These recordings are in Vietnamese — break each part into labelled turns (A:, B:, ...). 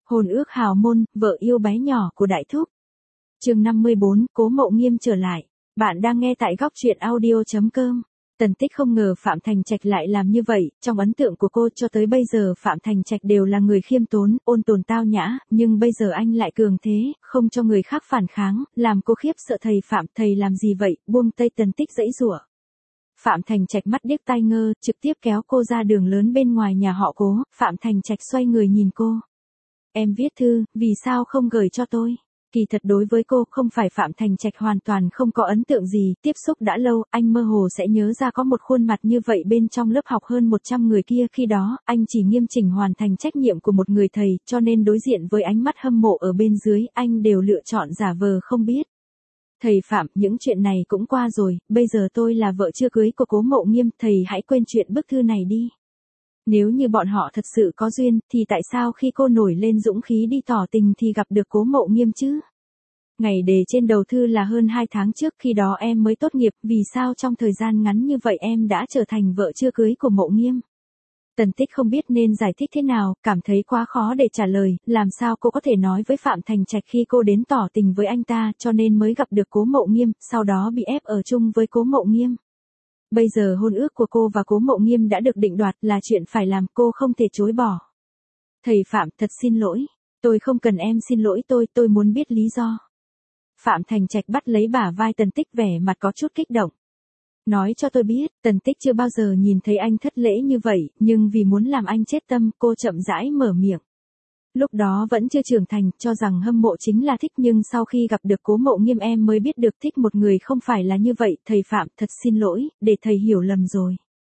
A: Hôn ước hào môn, vợ yêu bé nhỏ của Đại Thúc. Chương 54, Cố Mậu Nghiêm trở lại. Bạn đang nghe tại góc truyện audio.com. Tần Tích không ngờ Phạm Thành Trạch lại làm như vậy, trong ấn tượng của cô cho tới bây giờ Phạm Thành Trạch đều là người khiêm tốn, ôn tồn tao nhã, nhưng bây giờ anh lại cường thế, không cho người khác phản kháng, làm cô khiếp sợ. Thầy làm gì vậy, buông tay. Tần Tích giãy giụa. Phạm Thành Trạch mắt điếc tai ngơ, trực tiếp kéo cô ra đường lớn bên ngoài nhà họ Cố. Phạm Thành Trạch xoay người nhìn cô. Em viết thư, vì sao không gửi cho tôi? Kỳ thật đối với cô, không phải Phạm Thành Trạch hoàn toàn không có ấn tượng gì, tiếp xúc đã lâu, anh mơ hồ sẽ nhớ ra có một khuôn mặt như vậy bên trong lớp học hơn 100 người kia. Khi đó, anh chỉ nghiêm chỉnh hoàn thành trách nhiệm của một người thầy, cho nên đối diện với ánh mắt hâm mộ ở bên dưới, anh đều lựa chọn giả vờ không biết. Thầy Phạm, những chuyện này cũng qua rồi, bây giờ tôi là vợ chưa cưới của Cố Mậu Nghiêm, thầy hãy quên chuyện bức thư này đi. Nếu như bọn họ thật sự có duyên, thì tại sao khi cô nổi lên dũng khí đi tỏ tình thì gặp được Cố Mậu Nghiêm chứ? Ngày đề trên đầu thư là hơn 2 tháng trước, khi đó em mới tốt nghiệp, vì sao trong thời gian ngắn như vậy em đã trở thành vợ chưa cưới của Mậu Nghiêm? Tần Tích không biết nên giải thích thế nào, cảm thấy quá khó để trả lời, làm sao cô có thể nói với Phạm Thành Trạch khi cô đến tỏ tình với anh ta, cho nên mới gặp được Cố Mậu Nghiêm, sau đó bị ép ở chung với Cố Mậu Nghiêm. Bây giờ hôn ước của cô và Cố Mậu Nghiêm đã được định đoạt, là chuyện phải làm, cô không thể chối bỏ. Thầy Phạm, thật xin lỗi. Tôi không cần em xin lỗi tôi muốn biết lý do. Phạm Thành Trạch bắt lấy bả vai Tần Tích, vẻ mặt có chút kích động. Nói cho tôi biết. Tần Tích chưa bao giờ nhìn thấy anh thất lễ như vậy, nhưng vì muốn làm anh chết tâm, cô chậm rãi mở miệng. Lúc đó vẫn chưa trưởng thành, cho rằng hâm mộ chính là thích, nhưng sau khi gặp được Cố Mậu Nghiêm em mới biết được thích một người không phải là như vậy. Thầy Phạm, thật xin lỗi, để thầy hiểu lầm rồi.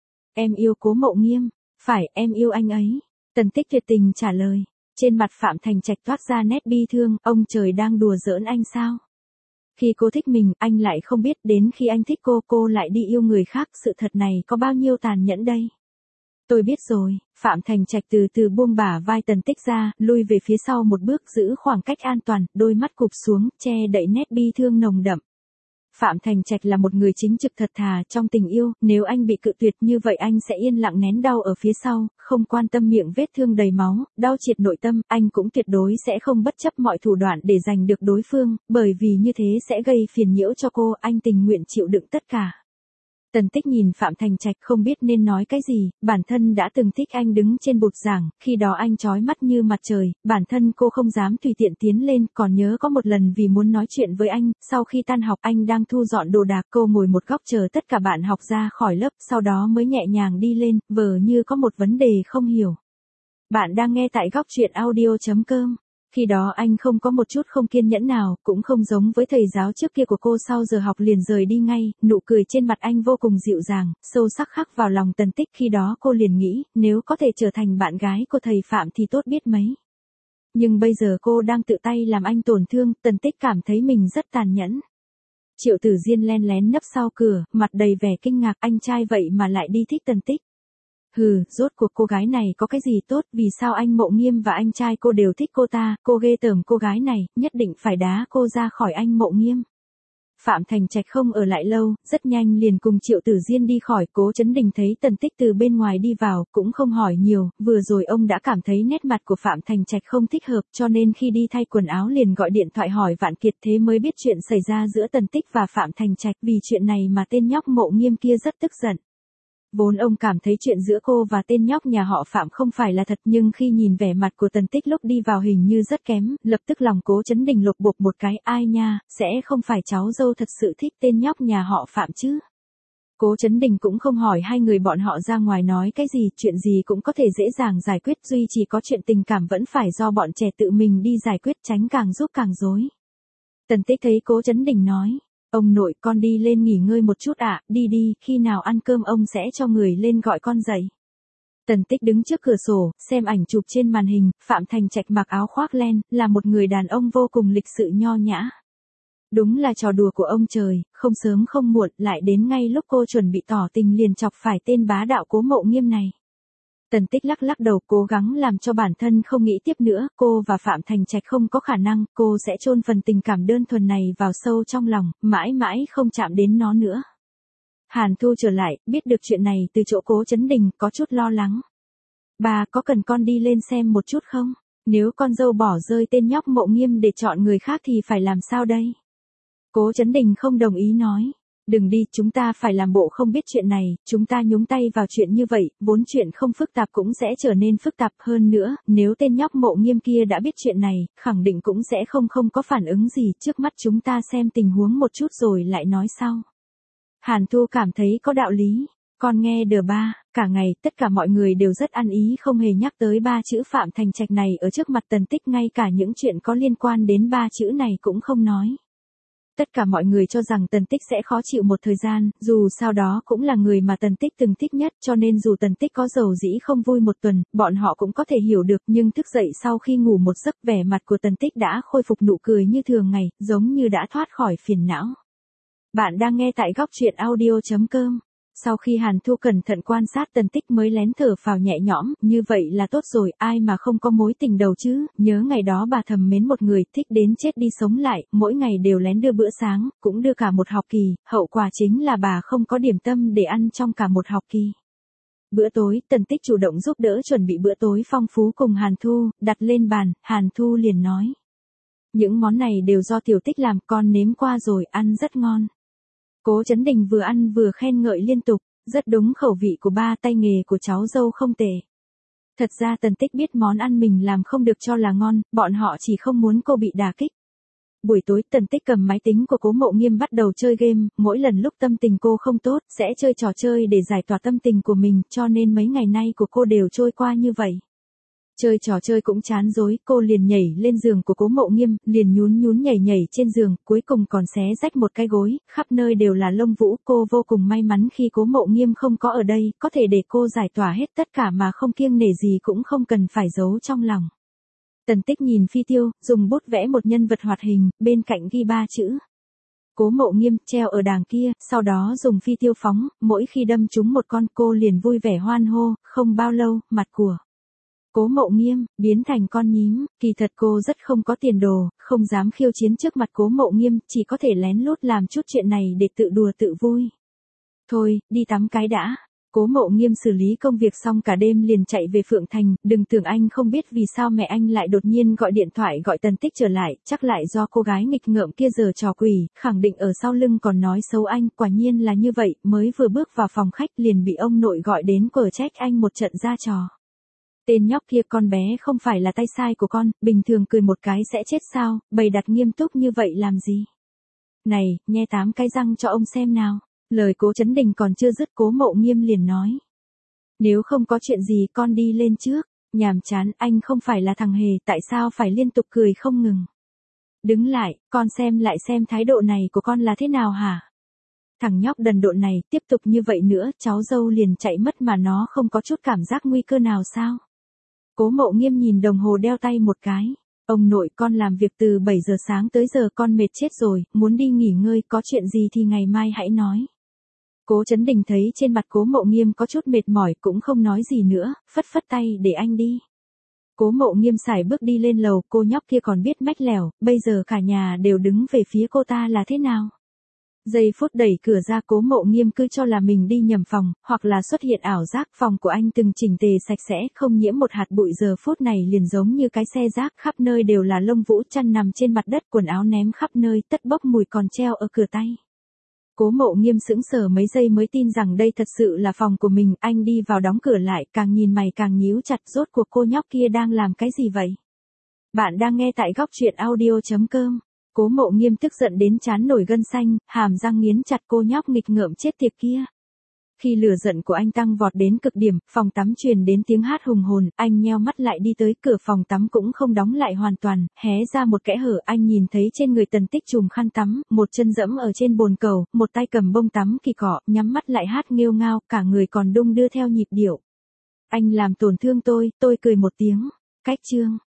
A: Em yêu Cố Mậu Nghiêm. Phải, em yêu anh ấy. Tần Tích tuyệt tình trả lời. Trên mặt Phạm Thành Trạch toát ra nét bi thương, ông trời đang đùa giỡn anh sao? Khi cô thích mình, anh lại không biết, đến khi anh thích cô lại đi yêu người khác, sự thật này có bao nhiêu tàn nhẫn đây? Tôi biết rồi. Phạm Thành Trạch từ từ buông bả vai Tần Tích ra, lui về phía sau một bước, giữ khoảng cách an toàn, đôi mắt cụp xuống, che đậy nét bi thương nồng đậm. Phạm Thành Trạch là một người chính trực thật thà trong tình yêu, nếu anh bị cự tuyệt như vậy anh sẽ yên lặng nén đau ở phía sau, không quan tâm miệng vết thương đầy máu, đau triệt nội tâm, anh cũng tuyệt đối sẽ không bất chấp mọi thủ đoạn để giành được đối phương, bởi vì như thế sẽ gây phiền nhiễu cho cô, anh tình nguyện chịu đựng tất cả. Tần Tích nhìn Phạm Thành Trạch không biết nên nói cái gì, bản thân đã từng thích anh đứng trên bục giảng, khi đó anh chói mắt như mặt trời, bản thân cô không dám tùy tiện tiến lên, còn nhớ có một lần vì muốn nói chuyện với anh, sau khi tan học anh đang thu dọn đồ đạc, cô ngồi một góc chờ tất cả bạn học ra khỏi lớp, sau đó mới nhẹ nhàng đi lên, vờ như có một vấn đề không hiểu. Bạn đang nghe tại góc truyện audio.com. Khi đó anh không có một chút không kiên nhẫn nào, cũng không giống với thầy giáo trước kia của cô, sau giờ học liền rời đi ngay, nụ cười trên mặt anh vô cùng dịu dàng, sâu sắc khắc vào lòng Tần Tích. Khi đó cô liền nghĩ, nếu có thể trở thành bạn gái của thầy Phạm thì tốt biết mấy. Nhưng bây giờ cô đang tự tay làm anh tổn thương, Tần Tích cảm thấy mình rất tàn nhẫn. Triệu Tử Diên len lén nấp sau cửa, mặt đầy vẻ kinh ngạc, anh trai vậy mà lại đi thích Tần Tích. Hừ, rốt cuộc cô gái này có cái gì tốt, vì sao anh Mậu Nghiêm và anh trai cô đều thích cô ta, cô ghê tởm cô gái này, nhất định phải đá cô ra khỏi anh Mậu Nghiêm. Phạm Thành Trạch không ở lại lâu, rất nhanh liền cùng Triệu Tử Diên đi khỏi. Cố Chấn Đình thấy Tần Tích từ bên ngoài đi vào, cũng không hỏi nhiều, vừa rồi ông đã cảm thấy nét mặt của Phạm Thành Trạch không thích hợp, cho nên khi đi thay quần áo liền gọi điện thoại hỏi Vạn Kiệt, thế mới biết chuyện xảy ra giữa Tần Tích và Phạm Thành Trạch, vì chuyện này mà tên nhóc Mậu Nghiêm kia rất tức giận. Vốn ông cảm thấy chuyện giữa cô và tên nhóc nhà họ Phạm không phải là thật, nhưng khi nhìn vẻ mặt của Tần Tích lúc đi vào hình như rất kém, lập tức lòng Cố Chấn Đình lục bục một cái, ai nha, sẽ không phải cháu dâu thật sự thích tên nhóc nhà họ Phạm chứ. Cố Chấn Đình cũng không hỏi hai người bọn họ ra ngoài nói cái gì, chuyện gì cũng có thể dễ dàng giải quyết, duy chỉ có chuyện tình cảm vẫn phải do bọn trẻ tự mình đi giải quyết, tránh càng giúp càng rối. Tần Tích thấy Cố Chấn Đình nói. Ông nội, con đi lên nghỉ ngơi một chút ạ, đi, khi nào ăn cơm ông sẽ cho người lên gọi con dậy. Tần Tích đứng trước cửa sổ, xem ảnh chụp trên màn hình, Phạm Thành Trạch mặc áo khoác len, là một người đàn ông vô cùng lịch sự nho nhã. Đúng là trò đùa của ông trời, không sớm không muộn, lại đến ngay lúc cô chuẩn bị tỏ tình liền chọc phải tên bá đạo Cố Mậu Nghiêm này. Tần Tích lắc đầu, cố gắng làm cho bản thân không nghĩ tiếp nữa, cô và Phạm Thành Trạch không có khả năng, cô sẽ chôn phần tình cảm đơn thuần này vào sâu trong lòng, mãi mãi không chạm đến nó nữa. Hàn Thu trở lại, biết được chuyện này từ chỗ Cố Chấn Đình, có chút lo lắng. Bà có cần con đi lên xem một chút không? Nếu con dâu bỏ rơi tên nhóc Mộ Nghiêm để chọn người khác thì phải làm sao đây? Cố Chấn Đình không đồng ý nói. Đừng đi, chúng ta phải làm bộ không biết chuyện này, chúng ta nhúng tay vào chuyện như vậy, vốn chuyện không phức tạp cũng sẽ trở nên phức tạp hơn nữa, nếu tên nhóc Mộ Nghiêm kia đã biết chuyện này, khẳng định cũng sẽ không có phản ứng gì, trước mắt chúng ta xem tình huống một chút rồi lại nói sau. Hàn Thu cảm thấy có đạo lý. Con nghe đờ ba, cả ngày, tất cả mọi người đều rất ăn ý không hề nhắc tới ba chữ Phạm Thành Trạch này ở trước mặt Tần Tích, ngay cả những chuyện có liên quan đến ba chữ này cũng không nói. Tất cả mọi người cho rằng Tần Tích sẽ khó chịu một thời gian, dù sao đó cũng là người mà Tần Tích từng thích nhất, cho nên dù Tần Tích có dầu dĩ không vui một tuần, bọn họ cũng có thể hiểu được, nhưng thức dậy sau khi ngủ một giấc, vẻ mặt của Tần Tích đã khôi phục nụ cười như thường ngày, giống như đã thoát khỏi phiền não. Bạn đang nghe tại góc truyện audio.com. Sau khi Hàn Thu cẩn thận quan sát Tần Tích mới lén thở phào nhẹ nhõm, như vậy là tốt rồi, ai mà không có mối tình đầu chứ, nhớ ngày đó bà thầm mến một người, thích đến chết đi sống lại, mỗi ngày đều lén đưa bữa sáng, cũng đưa cả một học kỳ, hậu quả chính là bà không có điểm tâm để ăn trong cả một học kỳ. Bữa tối, Tần Tích chủ động giúp đỡ chuẩn bị bữa tối phong phú cùng Hàn Thu, đặt lên bàn, Hàn Thu liền nói. Những món này đều do Tiểu Tích làm, con nếm qua rồi, ăn rất ngon. Cố Chấn Đình vừa ăn vừa khen ngợi liên tục, rất đúng khẩu vị của ba, tay nghề của cháu dâu không tệ. Thật ra Tần Tích biết món ăn mình làm không được cho là ngon, bọn họ chỉ không muốn cô bị đả kích. Buổi tối Tần Tích cầm máy tính của Cố Mộ Nghiêm bắt đầu chơi game, mỗi lần lúc tâm tình cô không tốt, sẽ chơi trò chơi để giải tỏa tâm tình của mình, cho nên mấy ngày nay của cô đều trôi qua như vậy. Chơi trò chơi cũng chán dối, cô liền nhảy lên giường của Cố Mộ Nghiêm, liền nhún nhảy trên giường, cuối cùng còn xé rách một cái gối, khắp nơi đều là lông vũ, cô vô cùng may mắn khi Cố Mộ Nghiêm không có ở đây, có thể để cô giải tỏa hết tất cả mà không kiêng nể gì, cũng không cần phải giấu trong lòng. Tần Tích nhìn phi tiêu, dùng bút vẽ một nhân vật hoạt hình, bên cạnh ghi ba chữ. Cố Mộ Nghiêm, treo ở đàng kia, sau đó dùng phi tiêu phóng, mỗi khi đâm trúng một con cô liền vui vẻ hoan hô, không bao lâu, mặt của Cố Mộ Nghiêm biến thành con nhím, kỳ thật cô rất không có tiền đồ, không dám khiêu chiến trước mặt Cố Mộ Nghiêm, chỉ có thể lén lút làm chút chuyện này để tự đùa tự vui. Thôi, đi tắm cái đã. Cố Mộ Nghiêm xử lý công việc xong cả đêm liền chạy về Phượng Thành, đừng tưởng anh không biết vì sao mẹ anh lại đột nhiên gọi điện thoại gọi Tần Tích trở lại, chắc lại do cô gái nghịch ngợm kia giở trò quỷ, khẳng định ở sau lưng còn nói xấu anh, quả nhiên là như vậy, mới vừa bước vào phòng khách liền bị ông nội gọi đến quở trách anh một trận ra trò. Tên nhóc kia, con bé không phải là tay sai của con, bình thường cười một cái sẽ chết sao, bày đặt nghiêm túc như vậy làm gì? Này, nhe 8 cái răng cho ông xem nào. Lời Cố Chấn Đình còn chưa dứt Cố Mộ Nghiêm liền nói. Nếu không có chuyện gì con đi lên trước, nhàm chán, anh không phải là thằng hề, tại sao phải liên tục cười không ngừng? Đứng lại, con xem lại xem thái độ này của con là thế nào hả? Thằng nhóc đần độn này, tiếp tục như vậy nữa, cháu dâu liền chạy mất mà nó không có chút cảm giác nguy cơ nào sao? Cố Mộ Nghiêm nhìn đồng hồ đeo tay một cái. Ông nội, con làm việc từ 7 giờ sáng tới giờ con mệt chết rồi, muốn đi nghỉ ngơi, có chuyện gì thì ngày mai hãy nói. Cố Chấn Đình thấy trên mặt Cố Mộ Nghiêm có chút mệt mỏi cũng không nói gì nữa, phất phất tay để anh đi. Cố Mộ Nghiêm sải bước đi lên lầu, cô nhóc kia còn biết mách lẻo, bây giờ cả nhà đều đứng về phía cô ta là thế nào? Giây phút đẩy cửa ra Cố Mộ Nghiêm cứ cho là mình đi nhầm phòng, hoặc là xuất hiện ảo giác, phòng của anh từng chỉnh tề sạch sẽ, không nhiễm một hạt bụi, giờ phút này liền giống như cái xe rác, khắp nơi đều là lông vũ, chăn nằm trên mặt đất, quần áo ném khắp nơi, tất bốc mùi còn treo ở cửa tay. Cố Mộ Nghiêm sững sờ mấy giây mới tin rằng đây thật sự là phòng của mình, anh đi vào đóng cửa lại, càng nhìn mày càng nhíu chặt, rốt cuộc cô nhóc kia đang làm cái gì vậy? Bạn đang nghe tại góc truyện audio.com. Cố Mộ Nghiêm tức giận đến trán nổi gân xanh, hàm răng nghiến chặt, cô nhóc nghịch ngợm chết tiệt kia. Khi lửa giận của anh tăng vọt đến cực điểm, phòng tắm truyền đến tiếng hát hùng hồn, anh nheo mắt lại đi tới cửa phòng tắm cũng không đóng lại hoàn toàn, hé ra một kẽ hở, anh nhìn thấy trên người Tần Tích trùm khăn tắm, một chân dẫm ở trên bồn cầu, một tay cầm bông tắm kỳ cọ, nhắm mắt lại hát nghêu ngao, cả người còn đung đưa theo nhịp điệu. Anh làm tổn thương tôi cười một tiếng. Cách chương